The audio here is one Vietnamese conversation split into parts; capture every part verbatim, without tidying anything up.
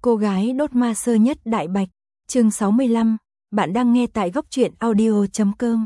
Cô gái đốt ma sơ nhất Đại Bạch, chương sáu mươi lăm, bạn đang nghe tại góc truyện audio chấm com.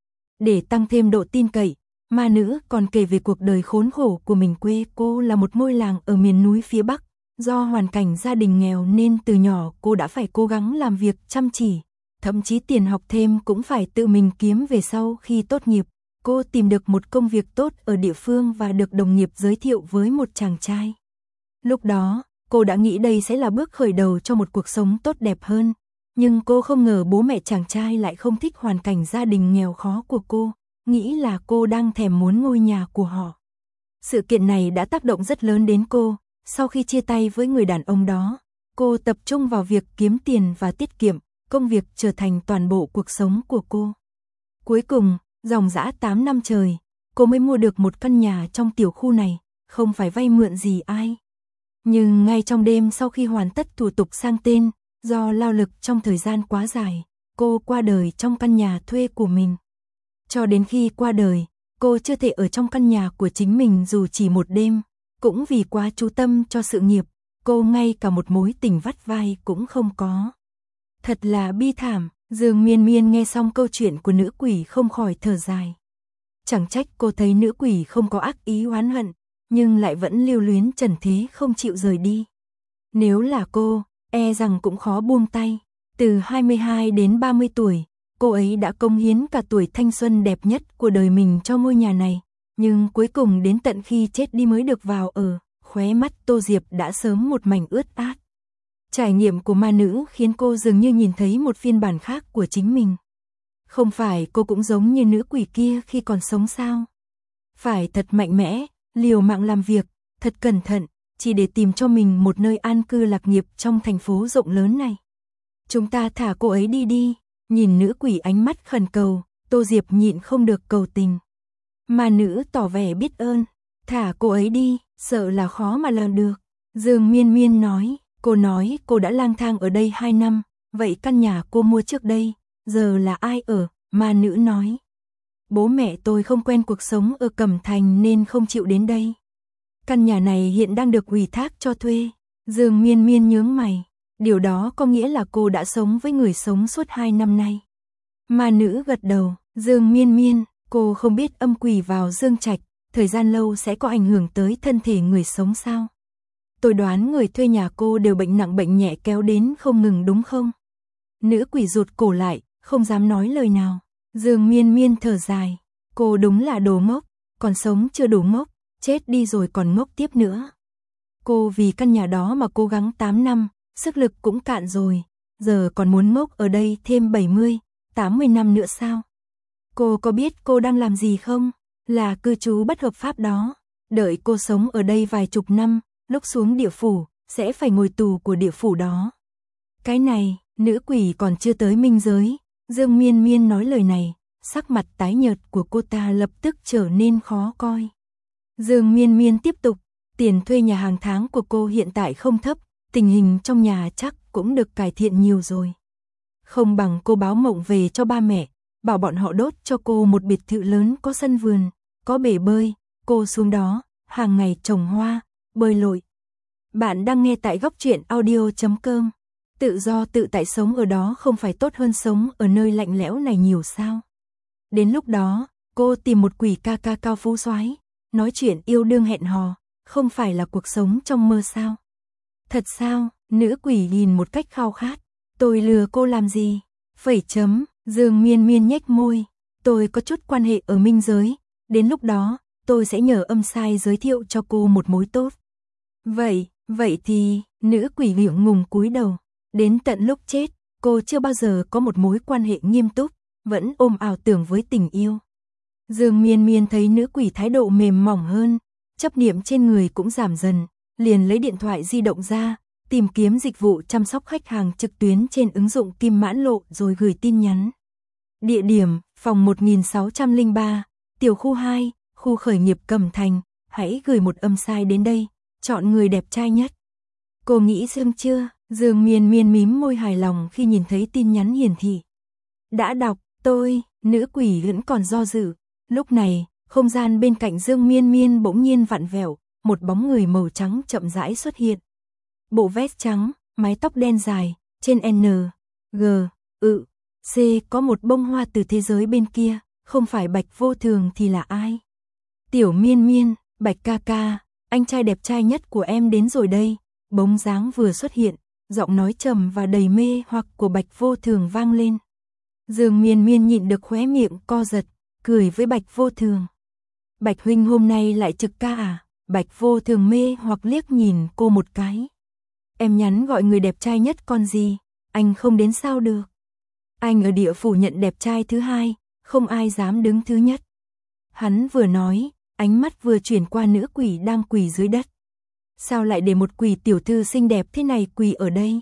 Để tăng thêm độ tin cậy, ma nữ còn kể về cuộc đời khốn khổ của mình. Quê cô là một ngôi làng ở miền núi phía Bắc, do hoàn cảnh gia đình nghèo nên từ nhỏ cô đã phải cố gắng làm việc chăm chỉ, thậm chí tiền học thêm cũng phải tự mình kiếm về. Sau khi tốt nghiệp, cô tìm được một công việc tốt ở địa phương và được đồng nghiệp giới thiệu với một chàng trai. Lúc đó, cô đã nghĩ đây sẽ là bước khởi đầu cho một cuộc sống tốt đẹp hơn, nhưng cô không ngờ bố mẹ chàng trai lại không thích hoàn cảnh gia đình nghèo khó của cô, nghĩ là cô đang thèm muốn ngôi nhà của họ. Sự kiện này đã tác động rất lớn đến cô. Sau khi chia tay với người đàn ông đó, cô tập trung vào việc kiếm tiền và tiết kiệm, công việc trở thành toàn bộ cuộc sống của cô. Cuối cùng, dòng dã tám năm trời, cô mới mua được một căn nhà trong tiểu khu này, không phải vay mượn gì ai. Nhưng ngay trong đêm sau khi hoàn tất thủ tục sang tên, do lao lực trong thời gian quá dài, cô qua đời trong căn nhà thuê của mình. Cho đến khi qua đời, cô chưa thể ở trong căn nhà của chính mình dù chỉ một đêm, cũng vì quá chú tâm cho sự nghiệp, cô ngay cả một mối tình vắt vai cũng không có. Thật là bi thảm. Dương Miên Miên nghe xong câu chuyện của nữ quỷ không khỏi thở dài. Chẳng trách cô thấy nữ quỷ không có ác ý oán hận, nhưng lại vẫn lưu luyến trần thế không chịu rời đi. Nếu là cô, e rằng cũng khó buông tay. Từ hai mươi hai đến ba mươi tuổi, cô ấy đã cống hiến cả tuổi thanh xuân đẹp nhất của đời mình cho ngôi nhà này, nhưng cuối cùng đến tận khi chết đi mới được vào ở. Khóe mắt Tô Diệp đã sớm một mảnh ướt át. Trải nghiệm của ma nữ khiến cô dường như nhìn thấy một phiên bản khác của chính mình. Không phải cô cũng giống như nữ quỷ kia khi còn sống sao? Phải thật mạnh mẽ, liều mạng làm việc, thật cẩn thận, chỉ để tìm cho mình một nơi an cư lạc nghiệp trong thành phố rộng lớn này. Chúng ta thả cô ấy đi đi. Nhìn nữ quỷ ánh mắt khẩn cầu, Tô Diệp nhịn không được cầu tình. Ma nữ tỏ vẻ biết ơn. Thả cô ấy đi, sợ là khó mà làm được. Dương Miên Miên nói, cô nói cô đã lang thang ở đây hai năm, vậy căn nhà cô mua trước đây, giờ là ai ở? Ma nữ nói, bố mẹ tôi không quen cuộc sống ở Cẩm Thành nên không chịu đến đây. Căn nhà này hiện đang được ủy thác cho thuê. Dương Miên Miên nhướng mày, điều đó có nghĩa là cô đã sống với người sống suốt hai năm nay. Ma nữ gật đầu, Dương Miên Miên, cô không biết âm quỷ vào Dương Trạch, thời gian lâu sẽ có ảnh hưởng tới thân thể người sống sao? Tôi đoán người thuê nhà cô đều bệnh nặng bệnh nhẹ kéo đến không ngừng đúng không? Nữ quỷ rụt cổ lại, không dám nói lời nào. Dương Miên Miên thở dài, cô đúng là đồ ngốc, còn sống chưa đủ ngốc, chết đi rồi còn ngốc tiếp nữa. Cô vì căn nhà đó mà cố gắng tám năm, sức lực cũng cạn rồi, giờ còn muốn ngốc ở đây thêm bảy mươi, tám mươi năm nữa sao? Cô có biết cô đang làm gì không? Là cư trú bất hợp pháp đó. Đợi cô sống ở đây vài chục năm, lúc xuống địa phủ, sẽ phải ngồi tù của địa phủ đó. Cái này, nữ quỷ còn chưa tới minh giới. Dương Miên Miên nói lời này, sắc mặt tái nhợt của cô ta lập tức trở nên khó coi. Dương Miên Miên tiếp tục, tiền thuê nhà hàng tháng của cô hiện tại không thấp, tình hình trong nhà chắc cũng được cải thiện nhiều rồi. Không bằng cô báo mộng về cho ba mẹ, bảo bọn họ đốt cho cô một biệt thự lớn có sân vườn, có bể bơi, cô xuống đó, hàng ngày trồng hoa, bơi lội. Bạn đang nghe tại góc truyện audio chấm com. Tự do tự tại sống ở đó không phải tốt hơn sống ở nơi lạnh lẽo này nhiều sao? Đến lúc đó, cô tìm một quỷ ca ca cao phú soái, nói chuyện yêu đương hẹn hò, không phải là cuộc sống trong mơ sao? Thật sao? Nữ quỷ nhìn một cách khao khát. Tôi lừa cô làm gì? Phẩy chấm, Dương Miên Miên nhếch môi. Tôi có chút quan hệ ở minh giới, đến lúc đó, tôi sẽ nhờ âm sai giới thiệu cho cô một mối tốt. Vậy, vậy thì, nữ quỷ ngượng ngùng cúi đầu. Đến tận lúc chết, cô chưa bao giờ có một mối quan hệ nghiêm túc, vẫn ôm ảo tưởng với tình yêu. Dương Miên Miên thấy nữ quỷ thái độ mềm mỏng hơn, chấp niệm trên người cũng giảm dần, liền lấy điện thoại di động ra, tìm kiếm dịch vụ chăm sóc khách hàng trực tuyến trên ứng dụng Kim Mãn Lộ rồi gửi tin nhắn. Địa điểm, phòng một nghìn sáu trăm lẻ ba, tiểu khu hai, khu khởi nghiệp Cẩm Thành, hãy gửi một âm sai đến đây, chọn người đẹp trai nhất. Cô nghĩ xem chưa? Dương Miên Miên mím môi hài lòng khi nhìn thấy tin nhắn hiển thị. Đã đọc, tôi, nữ quỷ vẫn còn do dự. Lúc này, không gian bên cạnh Dương Miên Miên bỗng nhiên vặn vẹo, một bóng người màu trắng chậm rãi xuất hiện. Bộ vest trắng, mái tóc đen dài, trên N, G, ự, C có một bông hoa từ thế giới bên kia, không phải Bạch Vô Thường thì là ai? Tiểu Miên Miên, Bạch ca ca, anh trai đẹp trai nhất của em đến rồi đây. Bóng dáng vừa xuất hiện, giọng nói trầm và đầy mê hoặc của Bạch Vô Thường vang lên. Dương Miên Miên nhịn được khóe miệng co giật, cười với Bạch Vô Thường. Bạch huynh hôm nay lại trực ca à? Bạch Vô Thường mê hoặc liếc nhìn cô một cái. Em nhắn gọi người đẹp trai nhất con gì, anh không đến sao được. Anh ở địa phủ nhận đẹp trai thứ hai, không ai dám đứng thứ nhất. Hắn vừa nói, ánh mắt vừa chuyển qua nữ quỷ đang quỳ dưới đất. Sao lại để một quỷ tiểu thư xinh đẹp thế này quỳ ở đây?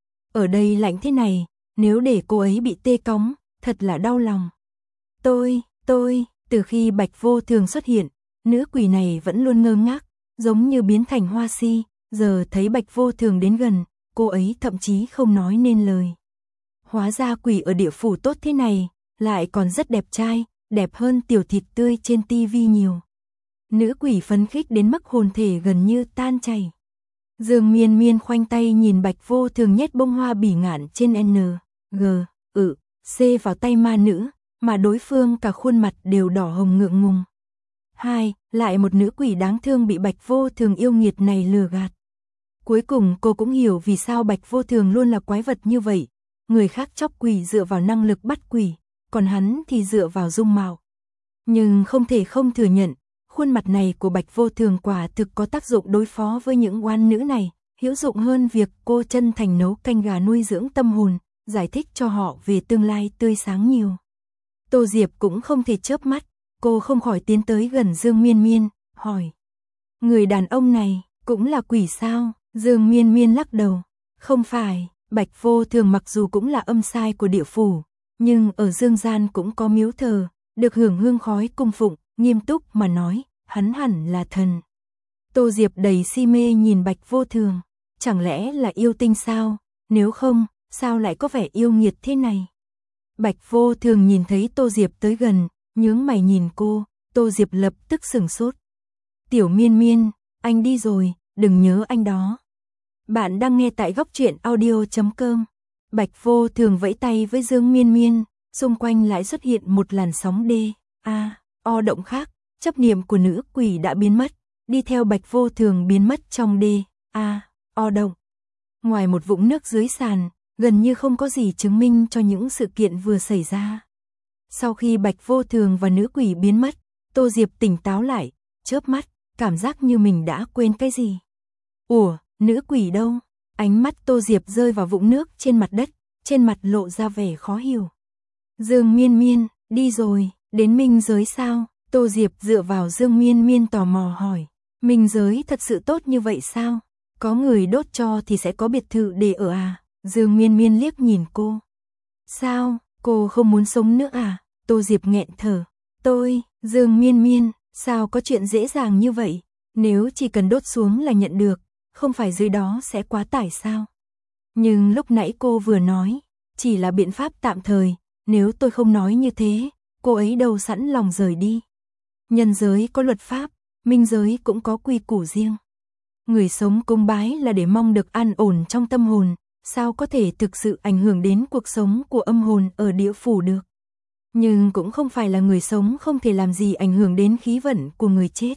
Ở đây lạnh thế này, nếu để cô ấy bị tê cóng, thật là đau lòng. Tôi, tôi, từ khi Bạch Vô Thường xuất hiện, nữ quỷ này vẫn luôn ngơ ngác, giống như biến thành hoa si, giờ thấy Bạch Vô Thường đến gần, cô ấy thậm chí không nói nên lời. Hóa ra quỷ ở địa phủ tốt thế này, lại còn rất đẹp trai, đẹp hơn tiểu thịt tươi trên tivi nhiều. Nữ quỷ phấn khích đến mức hồn thể gần như tan chảy. Dương Miên Miên khoanh tay nhìn Bạch Vô Thường nhét bông hoa bỉ ngạn trên N, G, ự, C vào tay ma nữ, mà đối phương cả khuôn mặt đều đỏ hồng ngượng ngùng. Hai, lại một nữ quỷ đáng thương bị Bạch Vô Thường yêu nghiệt này lừa gạt. Cuối cùng cô cũng hiểu vì sao Bạch Vô Thường luôn là quái vật như vậy. Người khác chóc quỷ dựa vào năng lực bắt quỷ, còn hắn thì dựa vào dung mạo. Nhưng không thể không thừa nhận, khuôn mặt này của Bạch Vô Thường quả thực có tác dụng đối phó với những oan nữ này, hữu dụng hơn việc cô chân thành nấu canh gà nuôi dưỡng tâm hồn, giải thích cho họ về tương lai tươi sáng nhiều. Tô Diệp cũng không thể chớp mắt, cô không khỏi tiến tới gần Dương Miên Miên, hỏi. Người đàn ông này, cũng là quỷ sao? Dương Miên Miên lắc đầu. Không phải, Bạch Vô Thường mặc dù cũng là âm sai của địa phủ, nhưng ở dương gian cũng có miếu thờ, được hưởng hương khói cung phụng, nghiêm túc mà nói, hắn hẳn là thần. Tô Diệp đầy si mê nhìn Bạch Vô Thường, chẳng lẽ là yêu tinh sao? Nếu không, sao lại có vẻ yêu nghiệt thế này? Bạch Vô Thường nhìn thấy Tô Diệp tới gần, nhướng mày nhìn cô, Tô Diệp lập tức sửng sốt. Tiểu Miên Miên, anh đi rồi, đừng nhớ anh đó. Bạn đang nghe tại góc truyện audio chấm com. Bạch Vô Thường vẫy tay với Dương Miên Miên, xung quanh lại xuất hiện một làn sóng D, A, O động khác, chấp niệm của nữ quỷ đã biến mất, đi theo Bạch Vô Thường biến mất trong D, A, O động. Ngoài một vũng nước dưới sàn, gần như không có gì chứng minh cho những sự kiện vừa xảy ra. Sau khi Bạch Vô Thường và nữ quỷ biến mất, Tô Diệp tỉnh táo lại, chớp mắt, cảm giác như mình đã quên cái gì. Ủa, nữ quỷ đâu? Ánh mắt Tô Diệp rơi vào vũng nước trên mặt đất, trên mặt lộ ra vẻ khó hiểu. Dương Miên Miên, đi rồi, đến minh giới sao? Tô Diệp dựa vào Dương Miên Miên tò mò hỏi. Minh giới thật sự tốt như vậy sao? Có người đốt cho thì sẽ có biệt thự để ở à? Dương Miên Miên liếc nhìn cô. Sao, cô không muốn sống nữa à? Tô Diệp nghẹn thở. Tôi, Dương Miên Miên, sao có chuyện dễ dàng như vậy? Nếu chỉ cần đốt xuống là nhận được, không phải dưới đó sẽ quá tải sao? Nhưng lúc nãy cô vừa nói, chỉ là biện pháp tạm thời, nếu tôi không nói như thế, cô ấy đâu sẵn lòng rời đi. Nhân giới có luật pháp, minh giới cũng có quy củ riêng. Người sống cúng bái là để mong được an ổn trong tâm hồn, sao có thể thực sự ảnh hưởng đến cuộc sống của âm hồn ở địa phủ được. Nhưng cũng không phải là người sống không thể làm gì ảnh hưởng đến khí vận của người chết.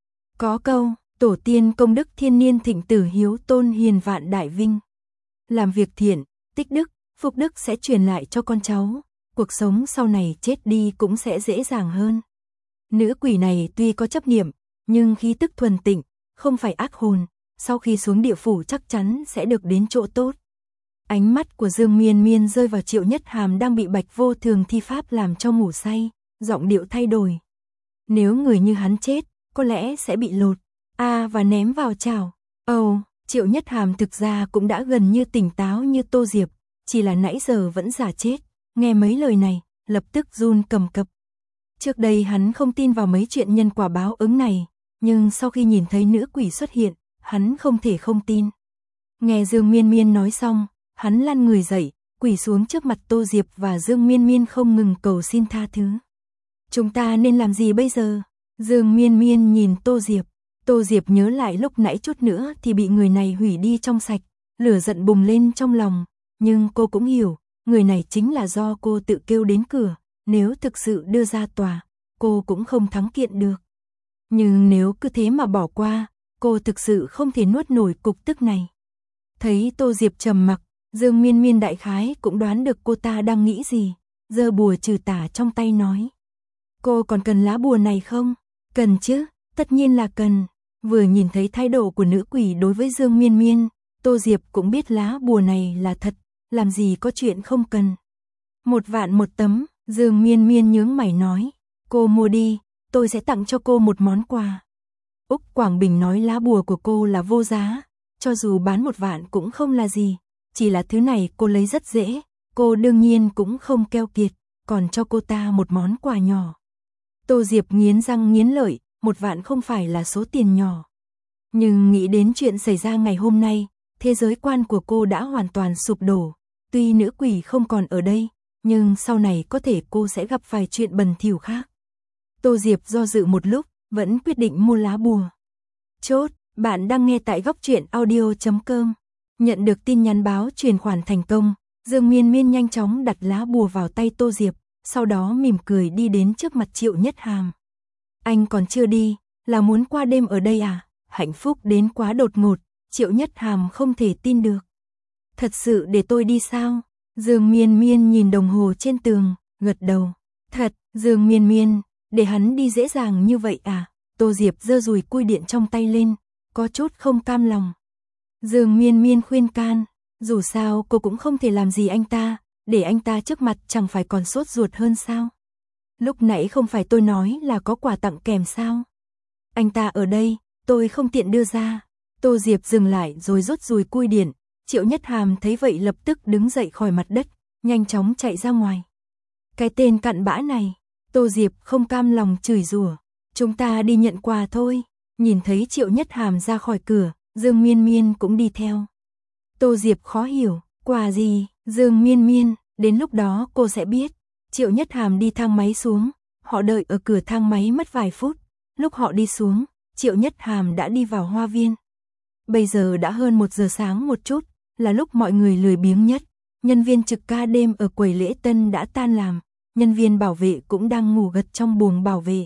Có câu, tổ tiên công đức thiên niên thịnh tử hiếu tôn hiền vạn đại vinh. Làm việc thiện, tích đức, phúc đức sẽ truyền lại cho con cháu, cuộc sống sau này chết đi cũng sẽ dễ dàng hơn. Nữ quỷ này tuy có chấp niệm, nhưng khí tức thuần tịnh, không phải ác hồn, sau khi xuống địa phủ chắc chắn sẽ được đến chỗ tốt. Ánh mắt của Dương Miên Miên rơi vào Triệu Nhất Hàm đang bị Bạch Vô Thường thi pháp làm cho ngủ say, giọng điệu thay đổi. Nếu người như hắn chết, có lẽ sẽ bị lột, a à, và ném vào chảo. Ồ, oh, Triệu Nhất Hàm thực ra cũng đã gần như tỉnh táo như Tô Diệp, chỉ là nãy giờ vẫn giả chết, nghe mấy lời này, lập tức run cầm cập. Trước đây hắn không tin vào mấy chuyện nhân quả báo ứng này, nhưng sau khi nhìn thấy nữ quỷ xuất hiện, hắn không thể không tin. Nghe Dương Miên Miên nói xong, hắn lăn người dậy, quỳ xuống trước mặt Tô Diệp và Dương Miên Miên không ngừng cầu xin tha thứ. Chúng ta nên làm gì bây giờ? Dương Miên Miên nhìn Tô Diệp, Tô Diệp nhớ lại lúc nãy chút nữa thì bị người này hủy đi trong sạch, lửa giận bùng lên trong lòng, nhưng cô cũng hiểu, người này chính là do cô tự kêu đến cửa, nếu thực sự đưa ra tòa, cô cũng không thắng kiện được. Nhưng nếu cứ thế mà bỏ qua, cô thực sự không thể nuốt nổi cục tức này. Thấy Tô Diệp trầm mặc, Dương Miên Miên đại khái cũng đoán được cô ta đang nghĩ gì, giơ bùa trừ tà trong tay nói. Cô còn cần lá bùa này không? Cần chứ, tất nhiên là cần. Vừa nhìn thấy thái độ của nữ quỷ đối với Dương Miên Miên, Tô Diệp cũng biết lá bùa này là thật, làm gì có chuyện không cần. Một vạn một tấm, Dương Miên Miên nhướng mày nói, cô mua đi, tôi sẽ tặng cho cô một món quà. Úc Quảng Bình nói lá bùa của cô là vô giá, cho dù bán một vạn cũng không là gì, chỉ là thứ này cô lấy rất dễ, cô đương nhiên cũng không keo kiệt, còn cho cô ta một món quà nhỏ. Tô Diệp nghiến răng nghiến lợi, một vạn không phải là số tiền nhỏ. Nhưng nghĩ đến chuyện xảy ra ngày hôm nay, thế giới quan của cô đã hoàn toàn sụp đổ. Tuy nữ quỷ không còn ở đây, nhưng sau này có thể cô sẽ gặp vài chuyện bần thỉu khác. Tô Diệp do dự một lúc, vẫn quyết định mua lá bùa. Chốt, bạn đang nghe tại góc truyện audio chấm com. Nhận được tin nhắn báo chuyển khoản thành công, Dương Miên Miên nhanh chóng đặt lá bùa vào tay Tô Diệp, sau đó mỉm cười đi đến trước mặt Triệu Nhất Hàm. Anh còn chưa đi, là muốn qua đêm ở đây à? Hạnh phúc đến quá đột ngột, Triệu Nhất Hàm không thể tin được. Thật sự để tôi đi sao? Dương Miên Miên nhìn đồng hồ trên tường, gật đầu. Thật, Dương Miên Miên, để hắn đi dễ dàng như vậy à? Tô Diệp giơ dùi cui điện trong tay lên, có chút không cam lòng. Dương Miên Miên khuyên can, dù sao cô cũng không thể làm gì anh ta, để anh ta trước mặt chẳng phải còn sốt ruột hơn sao? Lúc nãy không phải tôi nói là có quà tặng kèm sao? Anh ta ở đây, tôi không tiện đưa ra. Tô Diệp dừng lại rồi rút dùi cui điện. Triệu Nhất Hàm thấy vậy lập tức đứng dậy khỏi mặt đất, nhanh chóng chạy ra ngoài. Cái tên cặn bã này, Tô Diệp không cam lòng chửi rủa. Chúng ta đi nhận quà thôi. Nhìn thấy Triệu Nhất Hàm ra khỏi cửa, Dương Miên Miên cũng đi theo. Tô Diệp khó hiểu, quà gì? Dương Miên Miên, đến lúc đó cô sẽ biết. Triệu Nhất Hàm đi thang máy xuống, họ đợi ở cửa thang máy mất vài phút. Lúc họ đi xuống, Triệu Nhất Hàm đã đi vào hoa viên. Bây giờ đã hơn một giờ sáng một chút, là lúc mọi người lười biếng nhất. Nhân viên trực ca đêm ở quầy lễ tân đã tan làm, nhân viên bảo vệ cũng đang ngủ gật trong buồng bảo vệ.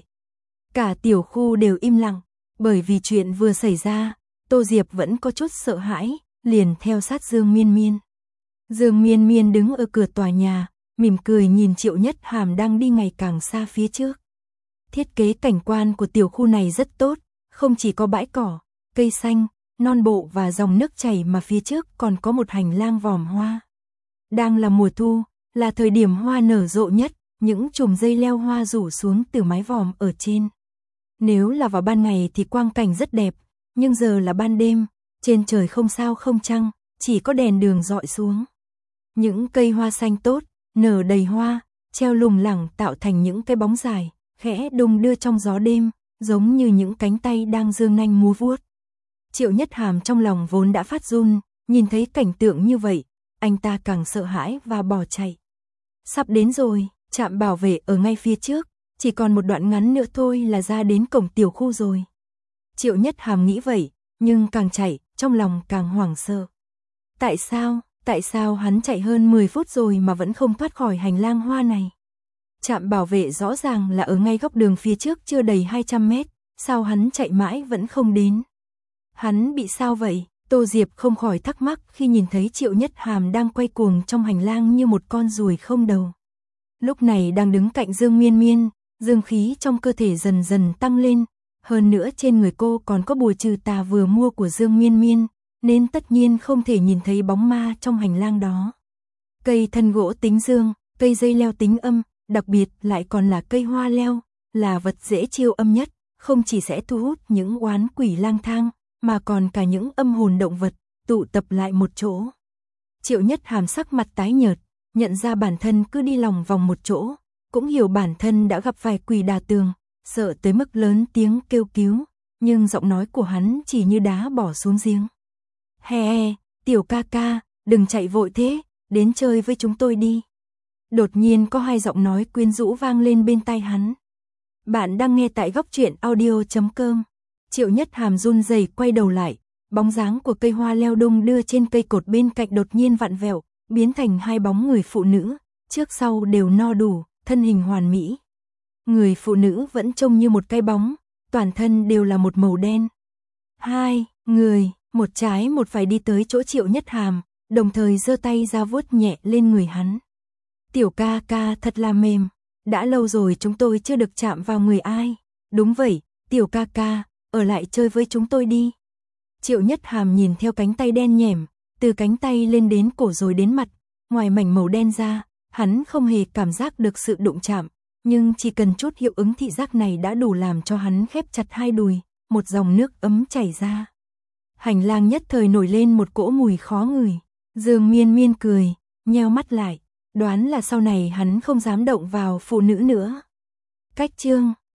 Cả tiểu khu đều im lặng, bởi vì chuyện vừa xảy ra, Tô Diệp vẫn có chút sợ hãi, liền theo sát Dương Miên Miên. Dương Miên Miên đứng ở cửa tòa nhà, mỉm cười nhìn Triệu Nhất Hàm đang đi ngày càng xa phía trước. Thiết kế cảnh quan của tiểu khu này rất tốt, không chỉ có bãi cỏ, cây xanh, non bộ và dòng nước chảy mà phía trước còn có một hành lang vòm hoa. Đang là mùa thu, là thời điểm hoa nở rộ nhất, những chùm dây leo hoa rủ xuống từ mái vòm ở trên. Nếu là vào ban ngày thì quang cảnh rất đẹp, nhưng giờ là ban đêm, trên trời không sao không trăng, chỉ có đèn đường dọi xuống. Những cây hoa xanh tốt, nở đầy hoa, treo lủng lẳng tạo thành những cái bóng dài, khẽ đung đưa trong gió đêm, giống như những cánh tay đang giương nanh múa vuốt. Triệu Nhất Hàm trong lòng vốn đã phát run, nhìn thấy cảnh tượng như vậy, anh ta càng sợ hãi và bỏ chạy. Sắp đến rồi, trạm bảo vệ ở ngay phía trước, chỉ còn một đoạn ngắn nữa thôi là ra đến cổng tiểu khu rồi. Triệu Nhất Hàm nghĩ vậy, nhưng càng chạy, trong lòng càng hoảng sợ. Tại sao, tại sao hắn chạy hơn mười phút rồi mà vẫn không thoát khỏi hành lang hoa này? Trạm bảo vệ rõ ràng là ở ngay góc đường phía trước chưa đầy hai trăm mét, sao hắn chạy mãi vẫn không đến? Hắn bị sao vậy? Tô Diệp không khỏi thắc mắc khi nhìn thấy Triệu Nhất Hàm đang quay cuồng trong hành lang như một con ruồi không đầu. Lúc này đang đứng cạnh Dương Miên Miên, dương khí trong cơ thể dần dần tăng lên, hơn nữa trên người cô còn có bùa trừ tà vừa mua của Dương Miên Miên, nên tất nhiên không thể nhìn thấy bóng ma trong hành lang đó. Cây thân gỗ tính dương, cây dây leo tính âm, đặc biệt lại còn là cây hoa leo, là vật dễ chiêu âm nhất, không chỉ sẽ thu hút những oán quỷ lang thang, mà còn cả những âm hồn động vật, tụ tập lại một chỗ. Triệu Nhất Hàm sắc mặt tái nhợt, nhận ra bản thân cứ đi lòng vòng một chỗ, cũng hiểu bản thân đã gặp vài quỷ đà tường, sợ tới mức lớn tiếng kêu cứu, nhưng giọng nói của hắn chỉ như đá bỏ xuống giếng. Hè hè, tiểu ca ca, đừng chạy vội thế, đến chơi với chúng tôi đi. Đột nhiên có hai giọng nói quyến rũ vang lên bên tai hắn. Bạn đang nghe tại góc truyện audio chấm com. Triệu Nhất Hàm run rẩy quay đầu lại, bóng dáng của cây hoa leo đung đưa trên cây cột bên cạnh đột nhiên vặn vẹo, biến thành hai bóng người phụ nữ, trước sau đều no đủ, thân hình hoàn mỹ. Người phụ nữ vẫn trông như một cái bóng, toàn thân đều là một màu đen. Hai người, một trái một phải đi tới chỗ Triệu Nhất Hàm, đồng thời giơ tay ra vuốt nhẹ lên người hắn. Tiểu ca ca thật là mềm, đã lâu rồi chúng tôi chưa được chạm vào người ai. Đúng vậy, tiểu ca ca, ở lại chơi với chúng tôi đi. Triệu Nhất Hàm nhìn theo cánh tay đen nhẻm, từ cánh tay lên đến cổ rồi đến mặt, ngoài mảnh màu đen ra, hắn không hề cảm giác được sự đụng chạm, nhưng chỉ cần chút hiệu ứng thị giác này đã đủ làm cho hắn khép chặt hai đùi, một dòng nước ấm chảy ra. Hành lang nhất thời nổi lên một cỗ mùi khó ngửi. Dương Miên Miên cười, nheo mắt lại, đoán là sau này hắn không dám động vào phụ nữ nữa. Cách chương